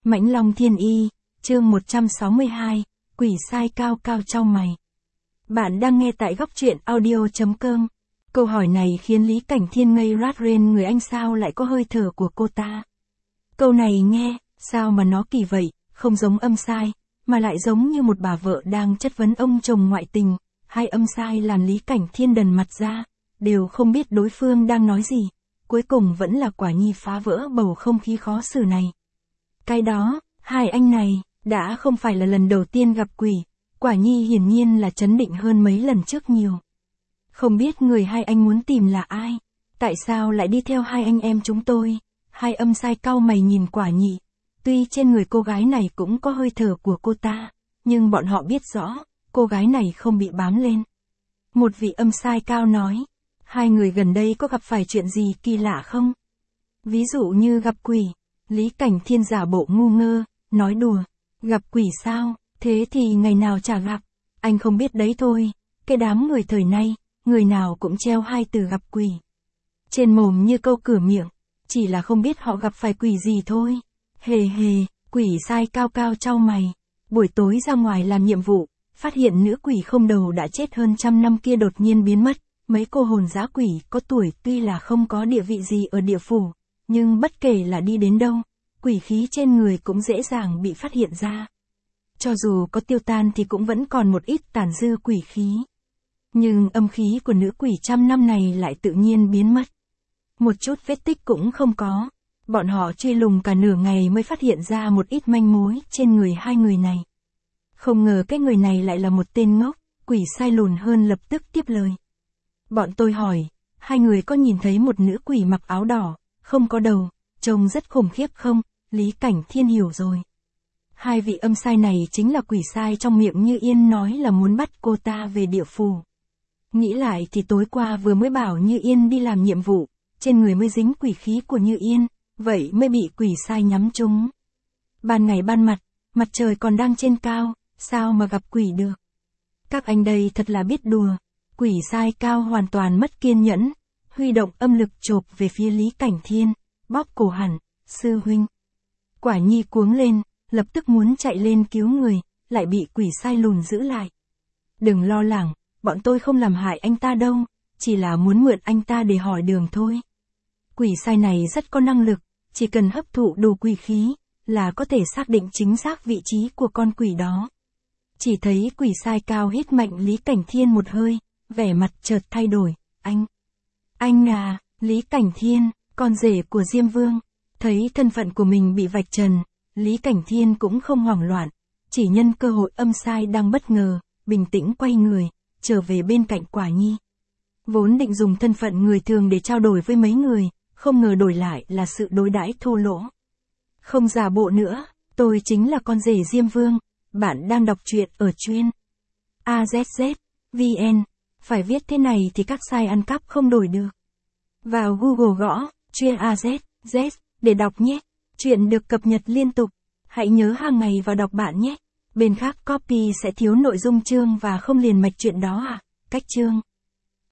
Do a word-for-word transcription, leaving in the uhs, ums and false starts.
Mãnh Long Thiên Y, chương một trăm sáu mươi hai, quỷ sai cao cao chau mày. Bạn đang nghe tại góc truyện audio chấm com. Câu hỏi này khiến Lý Cảnh Thiên ngây rát rên người, anh sao lại có hơi thở của cô ta. Câu này nghe, sao mà nó kỳ vậy, không giống âm sai, mà lại giống như một bà vợ đang chất vấn ông chồng ngoại tình. Hai âm sai làm Lý Cảnh Thiên đần mặt ra, đều không biết đối phương đang nói gì. Cuối cùng vẫn là Quả Nhi phá vỡ bầu không khí khó xử này. Cái đó, hai anh này, đã không phải là lần đầu tiên gặp quỷ, Quả Nhi hiển nhiên là chấn định hơn mấy lần trước nhiều. Không biết người hai anh muốn tìm là ai, tại sao lại đi theo hai anh em chúng tôi, hai âm sai cau mày nhìn Quả Nhi. Tuy trên người cô gái này cũng có hơi thở của cô ta, nhưng bọn họ biết rõ, cô gái này không bị bám lên. Một vị âm sai cao nói, hai người gần đây có gặp phải chuyện gì kỳ lạ không? Ví dụ như gặp quỷ. Lý Cảnh Thiên giả bộ ngu ngơ, nói đùa, gặp quỷ sao, thế thì ngày nào chả gặp, anh không biết đấy thôi, cái đám người thời nay, người nào cũng treo hai từ gặp quỷ. Trên mồm như câu cửa miệng, chỉ là không biết họ gặp phải quỷ gì thôi. Hề hề, quỷ sai cao cao chau mày, buổi tối ra ngoài làm nhiệm vụ, phát hiện nữ quỷ không đầu đã chết hơn trăm năm kia đột nhiên biến mất, mấy cô hồn dã quỷ có tuổi tuy là không có địa vị gì ở địa phủ. Nhưng bất kể là đi đến đâu, quỷ khí trên người cũng dễ dàng bị phát hiện ra. Cho dù có tiêu tan thì cũng vẫn còn một ít tàn dư quỷ khí. Nhưng âm khí của nữ quỷ trăm năm này lại tự nhiên biến mất. Một chút vết tích cũng không có. Bọn họ truy lùng cả nửa ngày mới phát hiện ra một ít manh mối trên người hai người này. Không ngờ cái người này lại là một tên ngốc, quỷ sai lùn hơn lập tức tiếp lời. Bọn tôi hỏi, hai người có nhìn thấy một nữ quỷ mặc áo đỏ, không có đầu, trông rất khủng khiếp không? Lý Cảnh Thiên hiểu rồi. Hai vị âm sai này chính là quỷ sai trong miệng Như Yên nói là muốn bắt cô ta về địa phủ. Nghĩ lại thì tối qua vừa mới bảo Như Yên đi làm nhiệm vụ, trên người mới dính quỷ khí của Như Yên, vậy mới bị quỷ sai nhắm trúng. Ban ngày ban mặt, mặt trời còn đang trên cao, sao mà gặp quỷ được? Các anh đây thật là biết đùa. Quỷ sai cao hoàn toàn mất kiên nhẫn, huy động âm lực chộp về phía Lý Cảnh Thiên, bóp cổ hẳn, sư huynh. Quả Nhi cuống lên, lập tức muốn chạy lên cứu người, lại bị quỷ sai lùn giữ lại. Đừng lo lắng, bọn tôi không làm hại anh ta đâu, chỉ là muốn mượn anh ta để hỏi đường thôi. Quỷ sai này rất có năng lực, chỉ cần hấp thụ đủ quỷ khí, là có thể xác định chính xác vị trí của con quỷ đó. Chỉ thấy quỷ sai cao hít mạnh Lý Cảnh Thiên một hơi, vẻ mặt chợt thay đổi, anh. Anh à, Lý Cảnh Thiên, con rể của Diêm Vương. Thấy thân phận của mình bị vạch trần, Lý Cảnh Thiên cũng không hoảng loạn, chỉ nhân cơ hội âm sai đang bất ngờ, bình tĩnh quay người, trở về bên cạnh Quả Nhi. Vốn định dùng thân phận người thường để trao đổi với mấy người, không ngờ đổi lại là sự đối đãi thô lỗ. Không giả bộ nữa, tôi chính là con rể Diêm Vương, bạn đang đọc truyện ở chuyên a zét zét vê en, phải viết thế này thì các sai ăn cắp không đổi được. Vào Google gõ, chuyên a zét zét, để đọc nhé. Chuyện được cập nhật liên tục. Hãy nhớ hàng ngày vào đọc bạn nhé. Bên khác copy sẽ thiếu nội dung chương và không liền mạch chuyện đó à. Cách chương.